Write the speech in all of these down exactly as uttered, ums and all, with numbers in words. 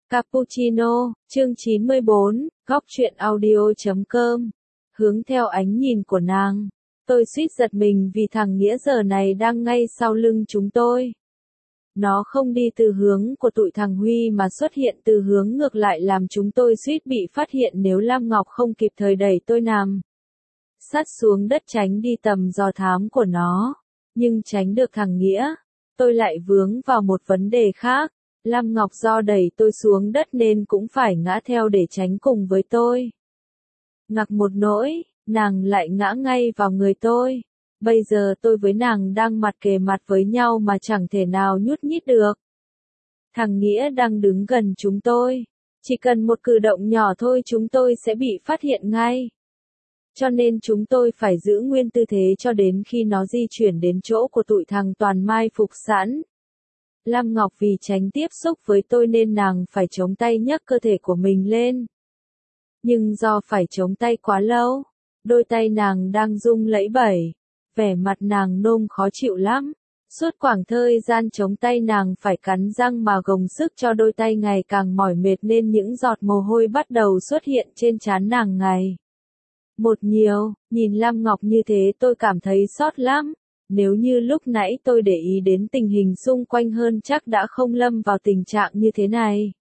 Cappuccino, chương chín mươi bốn, góc truyện audio chấm com. Hướng theo ánh nhìn của nàng, tôi suýt giật mình vì thằng Nghĩa giờ này đang ngay sau lưng chúng tôi. Nó không đi từ hướng của tụi thằng Huy mà xuất hiện từ hướng ngược lại làm chúng tôi suýt bị phát hiện nếu Lam Ngọc không kịp thời đẩy tôi nằm sát xuống đất tránh đi tầm dò thám của nó. Nhưng tránh được thằng Nghĩa, tôi lại vướng vào một vấn đề khác. Lam Ngọc do đẩy tôi xuống đất nên cũng phải ngã theo để tránh cùng với tôi. Ngặc một nỗi, nàng lại ngã ngay vào người tôi. Bây giờ tôi với nàng đang mặt kề mặt với nhau mà chẳng thể nào nhúc nhích được. Thằng Nghĩa đang đứng gần chúng tôi. Chỉ cần một cử động nhỏ thôi chúng tôi sẽ bị phát hiện ngay. Cho nên chúng tôi phải giữ nguyên tư thế cho đến khi nó di chuyển đến chỗ của tụi thằng Toàn mai phục sẵn. Lam Ngọc vì tránh tiếp xúc với tôi nên nàng phải chống tay nhấc cơ thể của mình lên. Nhưng do phải chống tay quá lâu, đôi tay nàng đang rung lẫy bẩy, vẻ mặt nàng nôm khó chịu lắm. Suốt khoảng thời gian chống tay nàng phải cắn răng mà gồng sức cho đôi tay ngày càng mỏi mệt nên những giọt mồ hôi bắt đầu xuất hiện trên trán nàng ngày một nhiều. Nhìn Lam Ngọc như thế tôi cảm thấy xót lắm. Nếu như lúc nãy tôi để ý đến tình hình xung quanh hơn chắc đã không lâm vào tình trạng như thế này.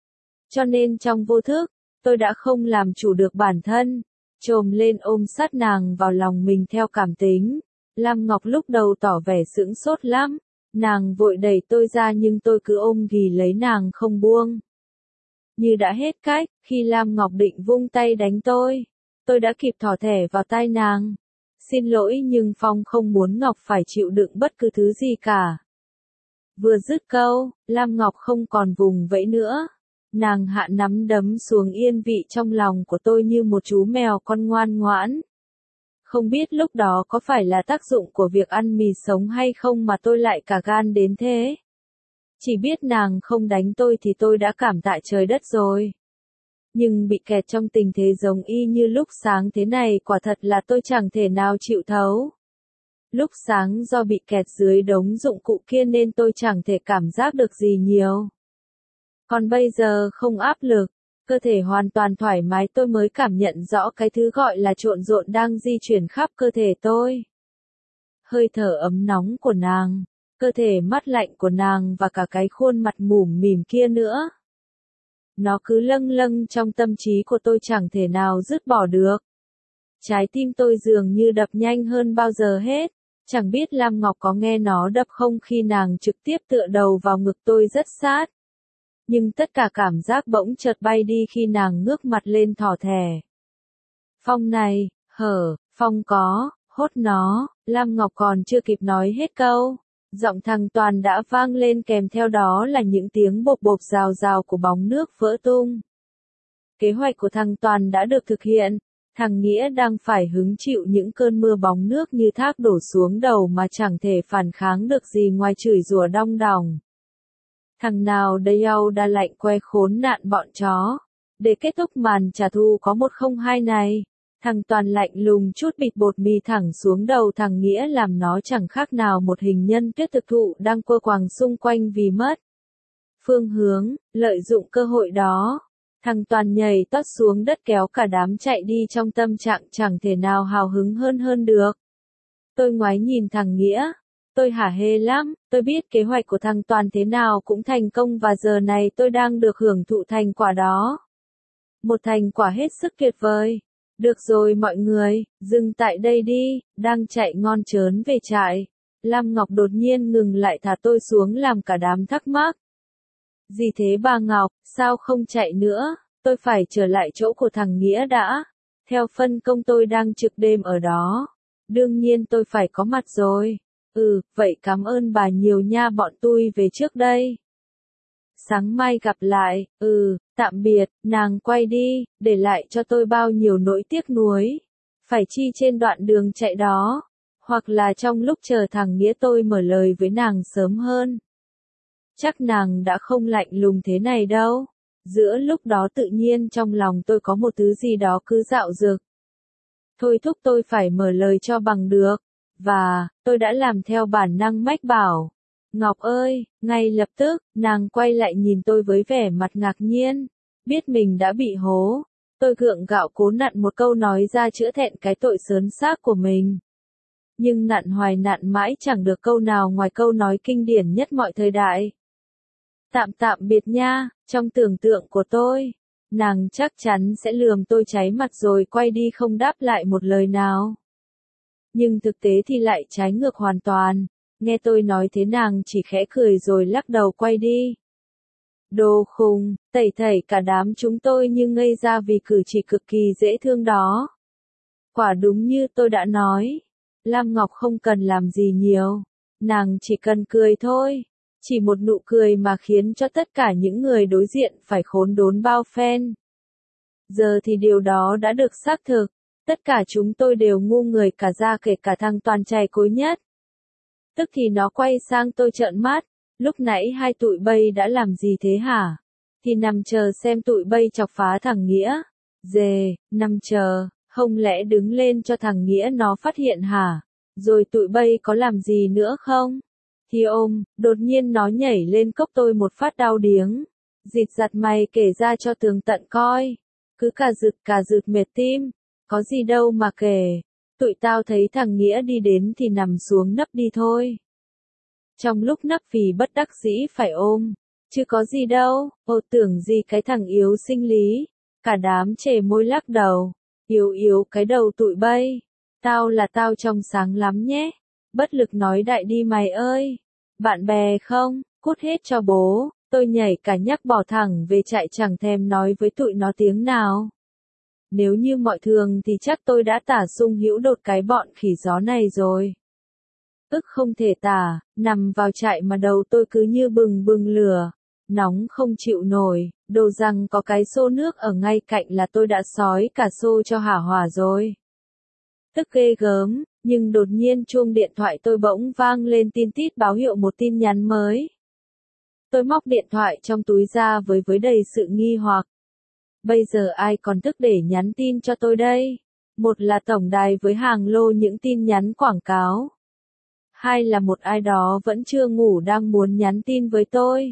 Cho nên trong vô thức, tôi đã không làm chủ được bản thân, chồm lên ôm sát nàng vào lòng mình theo cảm tính. Lam Ngọc lúc đầu tỏ vẻ sững sốt lắm, nàng vội đẩy tôi ra nhưng tôi cứ ôm ghì lấy nàng không buông. Như đã hết cách, khi Lam Ngọc định vung tay đánh tôi, tôi đã kịp thỏ thẻ vào tai nàng. Xin lỗi nhưng Phong không muốn Ngọc phải chịu đựng bất cứ thứ gì cả. Vừa dứt câu, Lam Ngọc không còn vùng vẫy nữa. Nàng hạ nắm đấm xuống yên vị trong lòng của tôi như một chú mèo con ngoan ngoãn. Không biết lúc đó có phải là tác dụng của việc ăn mì sống hay không mà tôi lại cả gan đến thế. Chỉ biết nàng không đánh tôi thì tôi đã cảm tạ trời đất rồi. Nhưng bị kẹt trong tình thế giống y như lúc sáng thế này quả thật là tôi chẳng thể nào chịu thấu. Lúc sáng do bị kẹt dưới đống dụng cụ kia nên tôi chẳng thể cảm giác được gì nhiều. Còn bây giờ không áp lực, cơ thể hoàn toàn thoải mái tôi mới cảm nhận rõ cái thứ gọi là trộn rộn đang di chuyển khắp cơ thể tôi. Hơi thở ấm nóng của nàng, cơ thể mát lạnh của nàng và cả cái khuôn mặt mủm mỉm kia nữa. Nó cứ lâng lâng trong tâm trí của tôi chẳng thể nào dứt bỏ được. Trái tim tôi dường như đập nhanh hơn bao giờ hết. Chẳng biết Lam Ngọc có nghe nó đập không khi nàng trực tiếp tựa đầu vào ngực tôi rất sát. Nhưng tất cả cảm giác bỗng chợt bay đi khi nàng ngước mặt lên thỏ thẻ. Phong này, hở, Phong có, hốt nó, Lam Ngọc còn chưa kịp nói hết câu. Giọng thằng Toàn đã vang lên kèm theo đó là những tiếng bộp bộp rào rào của bóng nước vỡ tung. Kế hoạch của thằng Toàn đã được thực hiện, thằng Nghĩa đang phải hứng chịu những cơn mưa bóng nước như thác đổ xuống đầu mà chẳng thể phản kháng được gì ngoài chửi rủa đong đỏng. Thằng nào đây âu đã lạnh que khốn nạn bọn chó. Để kết thúc màn trả thù có một không hai này. Thằng Toàn lạnh lùng chút bịt bột mì thẳng xuống đầu thằng Nghĩa làm nó chẳng khác nào một hình nhân tuyết thực thụ đang quơ quàng xung quanh vì mất phương hướng. Lợi dụng cơ hội đó, thằng Toàn nhảy tót xuống đất kéo cả đám chạy đi trong tâm trạng chẳng thể nào hào hứng hơn hơn được. Tôi ngoái nhìn thằng Nghĩa, tôi hả hê lắm, tôi biết kế hoạch của thằng Toàn thế nào cũng thành công và giờ này tôi đang được hưởng thụ thành quả đó. Một thành quả hết sức tuyệt vời. Được rồi mọi người, dừng tại đây đi, đang chạy ngon trớn về trại. Lam Ngọc đột nhiên ngừng lại thả tôi xuống làm cả đám thắc mắc. Gì thế bà Ngọc, sao không chạy nữa, tôi phải trở lại chỗ của thằng Nghĩa đã. Theo phân công tôi đang trực đêm ở đó. Đương nhiên tôi phải có mặt rồi. Ừ, vậy cảm ơn bà nhiều nha bọn tôi về trước đây. Sáng mai gặp lại, ừ, tạm biệt, nàng quay đi, để lại cho tôi bao nhiêu nỗi tiếc nuối. Phải chi trên đoạn đường chạy đó, hoặc là trong lúc chờ thằng Nghĩa tôi mở lời với nàng sớm hơn. Chắc nàng đã không lạnh lùng thế này đâu. Giữa lúc đó tự nhiên trong lòng tôi có một thứ gì đó cứ dạo dực. Thôi thúc tôi phải mở lời cho bằng được. Và, tôi đã làm theo bản năng mách bảo. Ngọc ơi, ngay lập tức, nàng quay lại nhìn tôi với vẻ mặt ngạc nhiên. Biết mình đã bị hố. Tôi gượng gạo cố nặn một câu nói ra chữa thẹn cái tội sớn xác của mình. Nhưng nặn hoài nặn mãi chẳng được câu nào ngoài câu nói kinh điển nhất mọi thời đại. Tạm tạm biệt nha, trong tưởng tượng của tôi, nàng chắc chắn sẽ lườm tôi cháy mặt rồi quay đi không đáp lại một lời nào. Nhưng thực tế thì lại trái ngược hoàn toàn, nghe tôi nói thế nàng chỉ khẽ cười rồi lắc đầu quay đi. Đồ khùng, tẩy thảy cả đám chúng tôi như ngây ra vì cử chỉ cực kỳ dễ thương đó. Quả đúng như tôi đã nói, Lam Ngọc không cần làm gì nhiều, nàng chỉ cần cười thôi. Chỉ một nụ cười mà khiến cho tất cả những người đối diện phải khốn đốn bao phen. Giờ thì điều đó đã được xác thực, tất cả chúng tôi đều ngu người cả ra kể cả thằng Toàn chày cối nhất. Tức thì nó quay sang tôi trợn mắt, lúc nãy hai tụi bay đã làm gì thế hả? Thì nằm chờ xem tụi bay chọc phá thằng Nghĩa. Dề, nằm chờ, không lẽ đứng lên cho thằng Nghĩa nó phát hiện hả? Rồi tụi bay có làm gì nữa không? Thì ôm, đột nhiên nó nhảy lên cốc tôi một phát đau điếng. Dịt giặt mày kể ra cho tường tận coi. Cứ cà rực cà rực mệt tim. Có gì đâu mà kể. Tụi tao thấy thằng Nghĩa đi đến thì nằm xuống nấp đi thôi. Trong lúc nấp vì bất đắc dĩ phải ôm. Chứ có gì đâu, ô tưởng gì cái thằng yếu sinh lý. Cả đám chề môi lắc đầu. Yếu yếu cái đầu tụi bay. Tao là tao trong sáng lắm nhé. Bất lực nói đại đi mày ơi. Bạn bè không, cút hết cho bố. Tôi nhảy cả nhắc bỏ thẳng về chạy chẳng thèm nói với tụi nó tiếng nào. Nếu như mọi thường thì chắc tôi đã tả sung hữu đột cái bọn khỉ gió này rồi. Ức không thể tả, nằm vào trại mà đầu tôi cứ như bừng bừng lửa. Nóng không chịu nổi, đồ rằng có cái xô nước ở ngay cạnh là tôi đã sói cả xô cho hả hỏa rồi. Tức ghê gớm, nhưng đột nhiên chuông điện thoại tôi bỗng vang lên tin tít báo hiệu một tin nhắn mới. Tôi móc điện thoại trong túi ra với với đầy sự nghi hoặc. Bây giờ ai còn thức để nhắn tin cho tôi đây? Một là tổng đài với hàng lô những tin nhắn quảng cáo. Hai là một ai đó vẫn chưa ngủ đang muốn nhắn tin với tôi.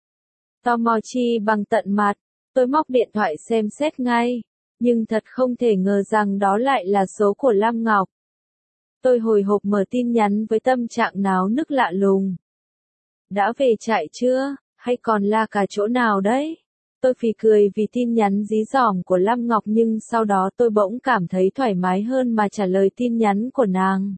Tò mò chi bằng tận mặt, tôi móc điện thoại xem xét ngay. Nhưng thật không thể ngờ rằng đó lại là số của Lam Ngọc. Tôi hồi hộp mở tin nhắn với tâm trạng náo nức lạ lùng. Đã về trại chưa, hay còn la cả chỗ nào đấy? Tôi phì cười vì tin nhắn dí dỏm của Lam Ngọc nhưng sau đó tôi bỗng cảm thấy thoải mái hơn mà trả lời tin nhắn của nàng.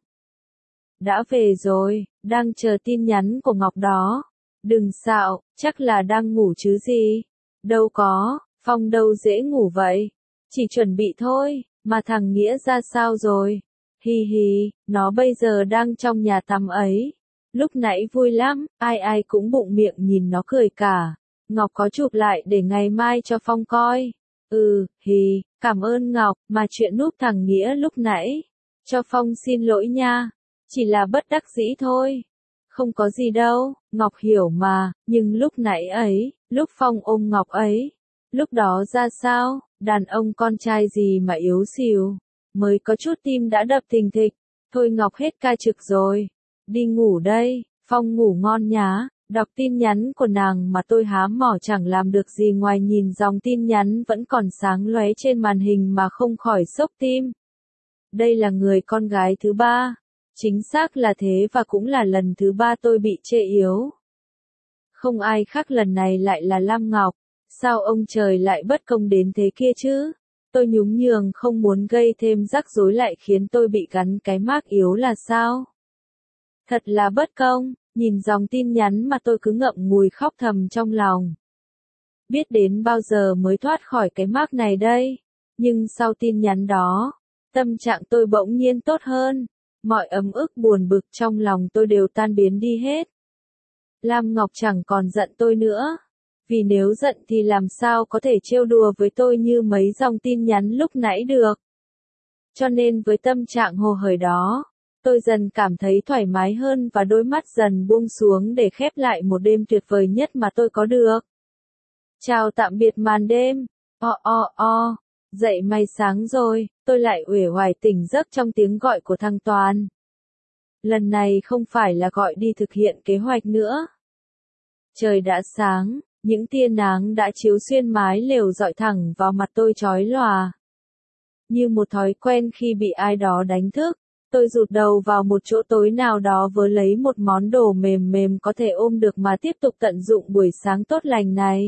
Đã về rồi, đang chờ tin nhắn của Ngọc đó. Đừng xạo, chắc là đang ngủ chứ gì. Đâu có, Phong đâu dễ ngủ vậy. Chỉ chuẩn bị thôi, mà thằng Nghĩa ra sao rồi? Hi hi, nó bây giờ đang trong nhà tắm ấy. Lúc nãy vui lắm, ai ai cũng bụng miệng nhìn nó cười cả. Ngọc có chụp lại để ngày mai cho Phong coi. Ừ, hi, cảm ơn Ngọc, mà chuyện núp thằng Nghĩa lúc nãy. Cho Phong xin lỗi nha, chỉ là bất đắc dĩ thôi. Không có gì đâu, Ngọc hiểu mà, nhưng lúc nãy ấy, lúc Phong ôm Ngọc ấy. Lúc đó ra sao, đàn ông con trai gì mà yếu xìu, mới có chút tim đã đập thình thịch, thôi Ngọc hết ca trực rồi, đi ngủ đây, Phong ngủ ngon nhá, đọc tin nhắn của nàng mà tôi há mỏ chẳng làm được gì ngoài nhìn dòng tin nhắn vẫn còn sáng lóe trên màn hình mà không khỏi sốc tim. Đây là người con gái thứ ba, chính xác là thế và cũng là lần thứ ba tôi bị chê yếu. Không ai khác lần này lại là Lam Ngọc. Sao ông trời lại bất công đến thế kia chứ? Tôi nhún nhường không muốn gây thêm rắc rối lại khiến tôi bị gắn cái mác yếu là sao? Thật là bất công, nhìn dòng tin nhắn mà tôi cứ ngậm ngùi khóc thầm trong lòng. Biết đến bao giờ mới thoát khỏi cái mác này đây? Nhưng sau tin nhắn đó, tâm trạng tôi bỗng nhiên tốt hơn. Mọi ấm ức buồn bực trong lòng tôi đều tan biến đi hết. Lam Ngọc chẳng còn giận tôi nữa. Vì nếu giận thì làm sao có thể trêu đùa với tôi như mấy dòng tin nhắn lúc nãy được. Cho nên với tâm trạng hồ hởi đó, tôi dần cảm thấy thoải mái hơn và đôi mắt dần buông xuống để khép lại một đêm tuyệt vời nhất mà tôi có được. Chào tạm biệt màn đêm. O o o, dậy may sáng rồi, tôi lại uể oải tỉnh giấc trong tiếng gọi của thằng Toàn. Lần này không phải là gọi đi thực hiện kế hoạch nữa. Trời đã sáng, những tia nắng đã chiếu xuyên mái lều rọi thẳng vào mặt tôi chói lòa. Như một thói quen khi bị ai đó đánh thức, tôi rụt đầu vào một chỗ tối nào đó vớ lấy một món đồ mềm mềm có thể ôm được mà tiếp tục tận dụng buổi sáng tốt lành này.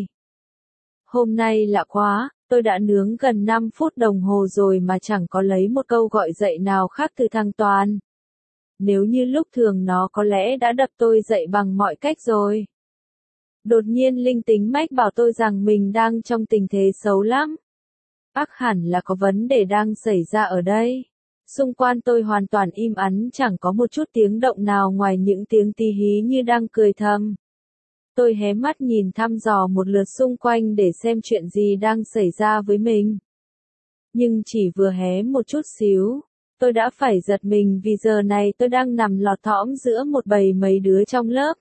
Hôm nay lạ quá, tôi đã nướng gần năm phút đồng hồ rồi mà chẳng có lấy một câu gọi dậy nào khác từ thằng Toàn. Nếu như lúc thường nó có lẽ đã đập tôi dậy bằng mọi cách rồi. Đột nhiên linh tính mách bảo tôi rằng mình đang trong tình thế xấu lắm. Ác hẳn là có vấn đề đang xảy ra ở đây. Xung quanh tôi hoàn toàn im ắng, chẳng có một chút tiếng động nào ngoài những tiếng tí hí như đang cười thầm. Tôi hé mắt nhìn thăm dò một lượt xung quanh để xem chuyện gì đang xảy ra với mình. Nhưng chỉ vừa hé một chút xíu, tôi đã phải giật mình vì giờ này tôi đang nằm lọt thỏm giữa một bầy mấy đứa trong lớp.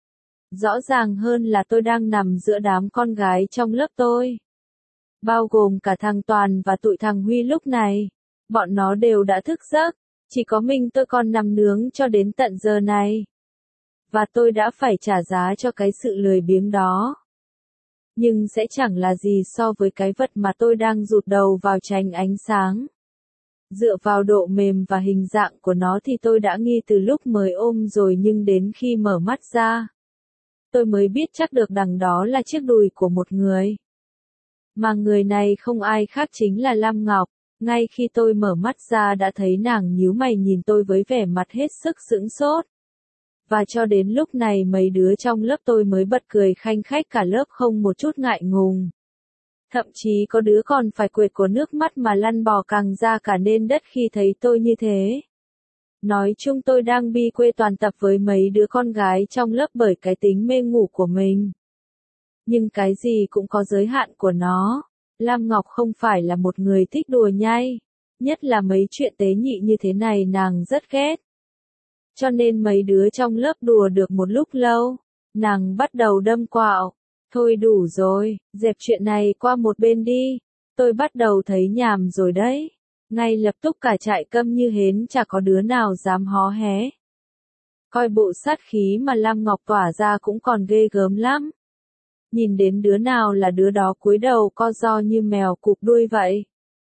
Rõ ràng hơn là tôi đang nằm giữa đám con gái trong lớp tôi. Bao gồm cả thằng Toàn và tụi thằng Huy lúc này. Bọn nó đều đã thức giấc, chỉ có mình tôi còn nằm nướng cho đến tận giờ này. Và tôi đã phải trả giá cho cái sự lười biếng đó. Nhưng sẽ chẳng là gì so với cái vật mà tôi đang rụt đầu vào tránh ánh sáng. Dựa vào độ mềm và hình dạng của nó thì tôi đã nghi từ lúc mới ôm rồi, nhưng đến khi mở mắt ra, tôi mới biết chắc được đằng đó là chiếc đùi của một người. Mà người này không ai khác chính là Lam Ngọc. Ngay khi tôi mở mắt ra đã thấy nàng nhíu mày nhìn tôi với vẻ mặt hết sức sững sốt. Và cho đến lúc này mấy đứa trong lớp tôi mới bật cười khanh khách, cả lớp không một chút ngại ngùng. Thậm chí có đứa còn phải quệt của nước mắt mà lăn bò càng ra cả nên đất khi thấy tôi như thế. Nói chung tôi đang bi quê toàn tập với mấy đứa con gái trong lớp bởi cái tính mê ngủ của mình. Nhưng cái gì cũng có giới hạn của nó. Lam Ngọc không phải là một người thích đùa nhai, nhất là mấy chuyện tế nhị như thế này nàng rất ghét. Cho nên mấy đứa trong lớp đùa được một lúc lâu, nàng bắt đầu đâm quạo. Thôi đủ rồi, dẹp chuyện này qua một bên đi, tôi bắt đầu thấy nhàm rồi đấy. Ngay lập tức cả trại câm như hến, chả có đứa nào dám hó hé. Coi bộ sát khí mà Lam Ngọc tỏa ra cũng còn ghê gớm lắm. Nhìn đến đứa nào là đứa đó cúi đầu co ro như mèo cụp đuôi vậy.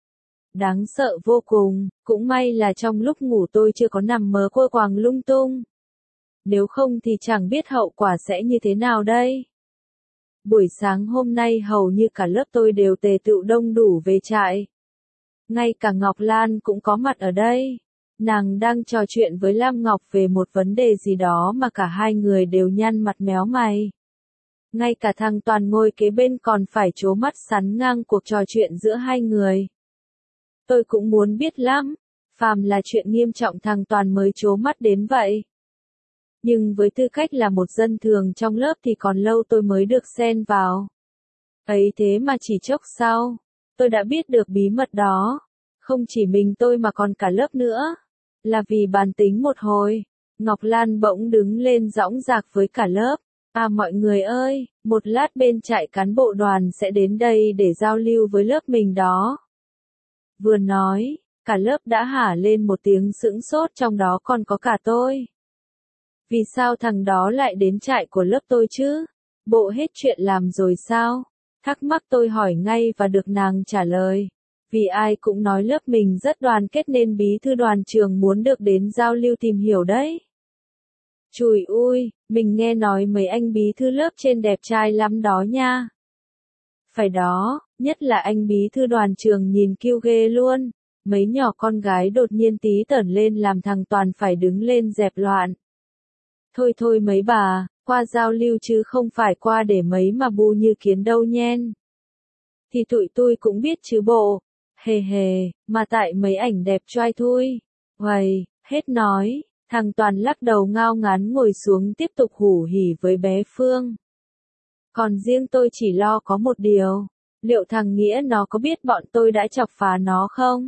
Đáng sợ vô cùng, cũng may là trong lúc ngủ tôi chưa có nằm mơ quơ quàng lung tung. Nếu không thì chẳng biết hậu quả sẽ như thế nào đây. Buổi sáng hôm nay hầu như cả lớp tôi đều tề tựu đông đủ về trại. Ngay cả Ngọc Lan cũng có mặt ở đây. Nàng đang trò chuyện với Lam Ngọc về một vấn đề gì đó mà cả hai người đều nhăn mặt méo mày. Ngay cả thằng Toàn ngồi kế bên còn phải trố mắt sắn ngang cuộc trò chuyện giữa hai người. Tôi cũng muốn biết lắm, phàm là chuyện nghiêm trọng thằng Toàn mới trố mắt đến vậy. Nhưng với tư cách là một dân thường trong lớp thì còn lâu tôi mới được xen vào. Ấy thế mà chỉ chốc sau, tôi đã biết được bí mật đó. Không chỉ mình tôi mà còn cả lớp nữa. Là vì bàn tính một hồi, Ngọc Lan bỗng đứng lên dõng dạc với cả lớp. À mọi người ơi, một lát bên trại cán bộ đoàn sẽ đến đây để giao lưu với lớp mình đó. Vừa nói, cả lớp đã hả lên một tiếng sững sốt, trong đó còn có cả tôi. Vì sao thằng đó lại đến trại của lớp tôi chứ? Bộ hết chuyện làm rồi sao? Thắc mắc tôi hỏi ngay và được nàng trả lời. Vì ai cũng nói lớp mình rất đoàn kết nên bí thư đoàn trường muốn được đến giao lưu tìm hiểu đấy. Chùi ui, mình nghe nói mấy anh bí thư lớp trên đẹp trai lắm đó nha. Phải đó, nhất là anh bí thư đoàn trường nhìn kiêu ghê luôn. Mấy nhỏ con gái đột nhiên tí tởn lên làm thằng Toàn phải đứng lên dẹp loạn. Thôi thôi mấy bà, qua giao lưu chứ không phải qua để mấy mà bu như kiến đâu nhen. Thì tụi tôi cũng biết chứ bộ. Hề hề, mà tại mấy ảnh đẹp trai thôi. Uầy, hết nói. Thằng Toàn lắc đầu ngao ngán ngồi xuống tiếp tục hủ hỉ với bé Phương. Còn riêng tôi chỉ lo có một điều. Liệu thằng Nghĩa nó có biết bọn tôi đã chọc phá nó không?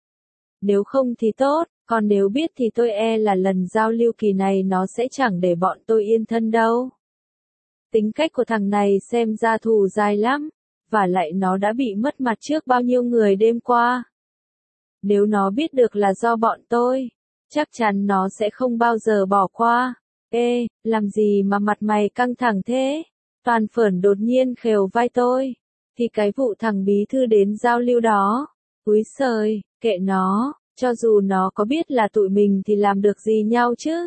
Nếu không thì tốt, còn nếu biết thì tôi e là lần giao lưu kỳ này nó sẽ chẳng để bọn tôi yên thân đâu. Tính cách của thằng này xem ra thù dai lắm, và lại nó đã bị mất mặt trước bao nhiêu người đêm qua. Nếu nó biết được là do bọn tôi chắc chắn nó sẽ không bao giờ bỏ qua. Ê, làm gì mà mặt mày căng thẳng thế? Toàn Phởn đột nhiên khều vai tôi. Thì cái vụ thằng bí thư đến giao lưu đó. Úi xời, kệ nó, cho dù nó có biết là tụi mình thì làm được gì nhau chứ?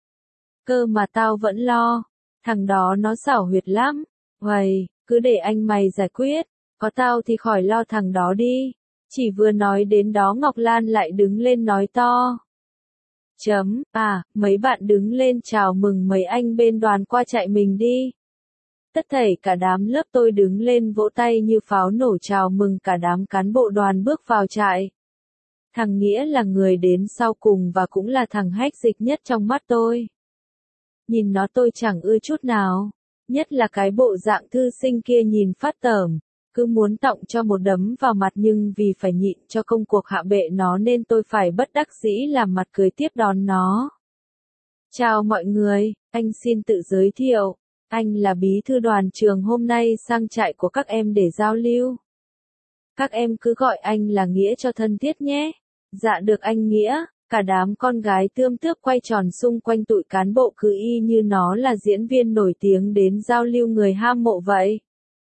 Cơ mà tao vẫn lo, thằng đó nó xảo huyệt lắm. Uầy, cứ để anh mày giải quyết, có tao thì khỏi lo thằng đó đi. Chỉ vừa nói đến đó Ngọc Lan lại đứng lên nói to. Chấm, à, mấy bạn đứng lên chào mừng mấy anh bên đoàn qua trại mình đi. Tất thảy cả đám lớp tôi đứng lên vỗ tay như pháo nổ chào mừng cả đám cán bộ đoàn bước vào trại. Thằng Nghĩa là người đến sau cùng và cũng là thằng hách dịch nhất trong mắt tôi. Nhìn nó tôi chẳng ưa chút nào, nhất là cái bộ dạng thư sinh kia nhìn phát tởm, cứ muốn tọng cho một đấm vào mặt nhưng vì phải nhịn cho công cuộc hạ bệ nó nên tôi phải bất đắc dĩ làm mặt cười tiếp đón nó. Chào mọi người, anh xin tự giới thiệu, anh là bí thư đoàn trường hôm nay sang trại của các em để giao lưu. Các em cứ gọi anh là Nghĩa cho thân thiết nhé. Dạ được anh Nghĩa. Cả đám con gái tươm tướp quay tròn xung quanh tụi cán bộ cứ y như nó là diễn viên nổi tiếng đến giao lưu người hâm mộ vậy.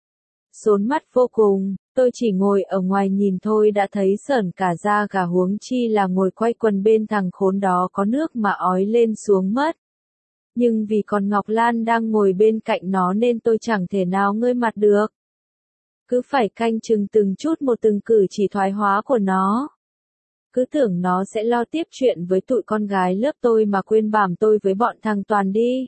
Sốn mắt vô cùng, tôi chỉ ngồi ở ngoài nhìn thôi đã thấy sởn cả da gà huống chi là ngồi quay quần bên thằng khốn đó có nước mà ói lên xuống mất. Nhưng vì còn Ngọc Lan đang ngồi bên cạnh nó nên tôi chẳng thể nào ngơi mặt được. Cứ phải canh chừng từng chút một từng cử chỉ thoái hóa của nó. Cứ tưởng nó sẽ lo tiếp chuyện với tụi con gái lớp tôi mà quên bảm tôi với bọn thằng Toàn đi.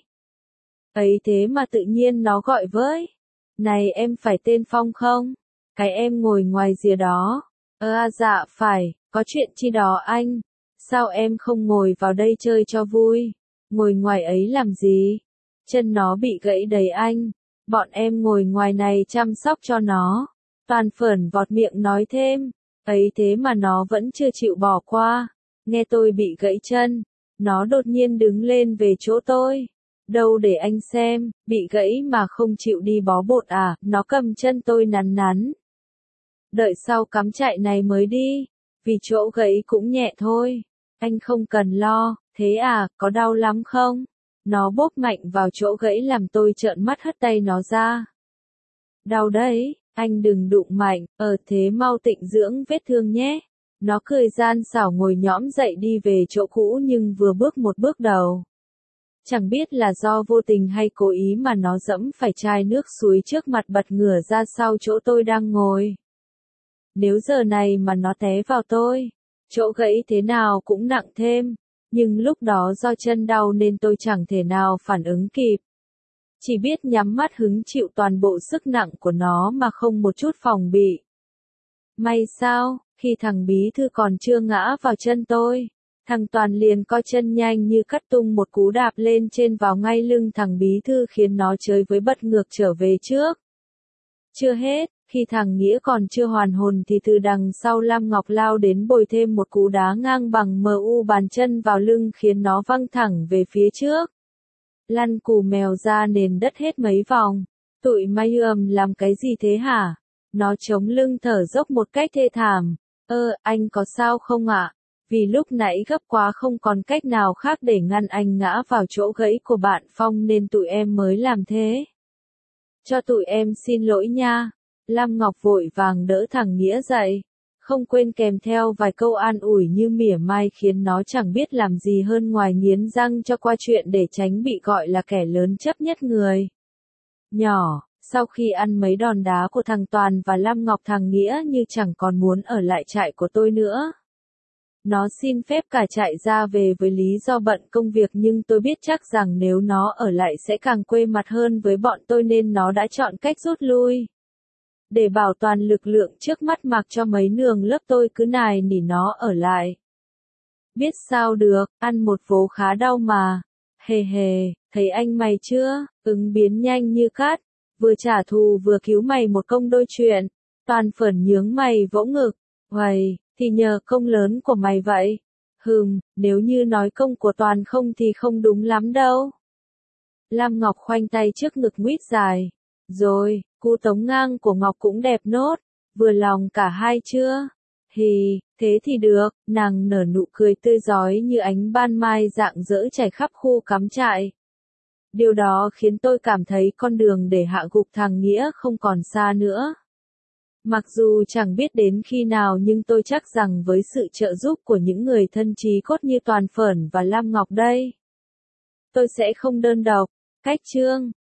Ấy thế mà tự nhiên nó gọi với. Này em phải tên Phong không? Cái em ngồi ngoài rìa đó. Ơ à, dạ phải, có chuyện chi đó anh? Sao em không ngồi vào đây chơi cho vui? Ngồi ngoài ấy làm gì? Chân nó bị gãy đấy anh. Bọn em ngồi ngoài này chăm sóc cho nó. Toàn Phởn vọt miệng nói thêm. Ấy thế mà nó vẫn chưa chịu bỏ qua. Nghe tôi bị gãy chân. Nó đột nhiên đứng lên về chỗ tôi. Đâu để anh xem, bị gãy mà không chịu đi bó bột à, nó cầm chân tôi nắn nắn. Đợi sau cắm trại này mới đi, vì chỗ gãy cũng nhẹ thôi. Anh không cần lo, thế à, có đau lắm không? Nó bóp mạnh vào chỗ gãy làm tôi trợn mắt hất tay nó ra. Đau đấy, anh đừng đụng mạnh, ờ thế mau tịnh dưỡng vết thương nhé. Nó cười gian xảo ngồi nhõm dậy đi về chỗ cũ nhưng vừa bước một bước đầu. Chẳng biết là do vô tình hay cố ý mà nó dẫm phải chai nước suối trước mặt bật ngửa ra sau chỗ tôi đang ngồi. Nếu giờ này mà nó té vào tôi, chỗ gãy thế nào cũng nặng thêm, nhưng lúc đó do chân đau nên tôi chẳng thể nào phản ứng kịp. Chỉ biết nhắm mắt hứng chịu toàn bộ sức nặng của nó mà không một chút phòng bị. May sao, khi thằng bí thư còn chưa ngã vào chân tôi, thằng Toàn liền co chân nhanh như cắt tung một cú đạp lên trên vào ngay lưng thằng bí thư khiến nó chơi với bật ngược trở về trước. Chưa hết, khi thằng Nghĩa còn chưa hoàn hồn thì từ đằng sau Lam Ngọc lao đến bồi thêm một cú đá ngang bằng em u bàn chân vào lưng khiến nó văng thẳng về phía trước. Lăn cù mèo ra nền đất hết mấy vòng. Tụi may ầm làm cái gì thế hả? Nó chống lưng thở dốc một cách thê thảm. Ơ, anh có sao không ạ? Vì lúc nãy gấp quá không còn cách nào khác để ngăn anh ngã vào chỗ gãy của bạn Phong nên tụi em mới làm thế. Cho tụi em xin lỗi nha. Lam Ngọc vội vàng đỡ thằng Nghĩa dậy. Không quên kèm theo vài câu an ủi như mỉa mai khiến nó chẳng biết làm gì hơn ngoài nghiến răng cho qua chuyện để tránh bị gọi là kẻ lớn chấp nhất người. Nhỏ, sau khi ăn mấy đòn đá của thằng Toàn và Lam Ngọc thằng Nghĩa như chẳng còn muốn ở lại trại của tôi nữa. Nó xin phép cả trại ra về với lý do bận công việc nhưng tôi biết chắc rằng nếu nó ở lại sẽ càng quê mặt hơn với bọn tôi nên nó đã chọn cách rút lui. Để bảo toàn lực lượng trước mắt mặc cho mấy nường lớp tôi cứ nài nỉ nó ở lại. Biết sao được, ăn một vố khá đau mà. Hề hề, thấy anh mày chưa, ứng biến nhanh như cát, vừa trả thù vừa cứu mày một công đôi chuyện. Toàn Phởn nhướng mày vỗ ngực, uầy, thì nhờ công lớn của mày vậy. Hừm, nếu như nói công của Toàn không thì không đúng lắm đâu. Lam Ngọc khoanh tay trước ngực nguyết dài. Rồi, cú tống ngang của Ngọc cũng đẹp nốt, vừa lòng cả hai chưa? Hì, thế thì được, nàng nở nụ cười tươi rói như ánh ban mai rạng rỡ trải khắp khu cắm trại. Điều đó khiến tôi cảm thấy con đường để hạ gục thằng Nghĩa không còn xa nữa. Mặc dù chẳng biết đến khi nào nhưng tôi chắc rằng với sự trợ giúp của những người thân chí cốt như Toàn Phởn và Lam Ngọc đây, tôi sẽ không đơn độc. Cách chương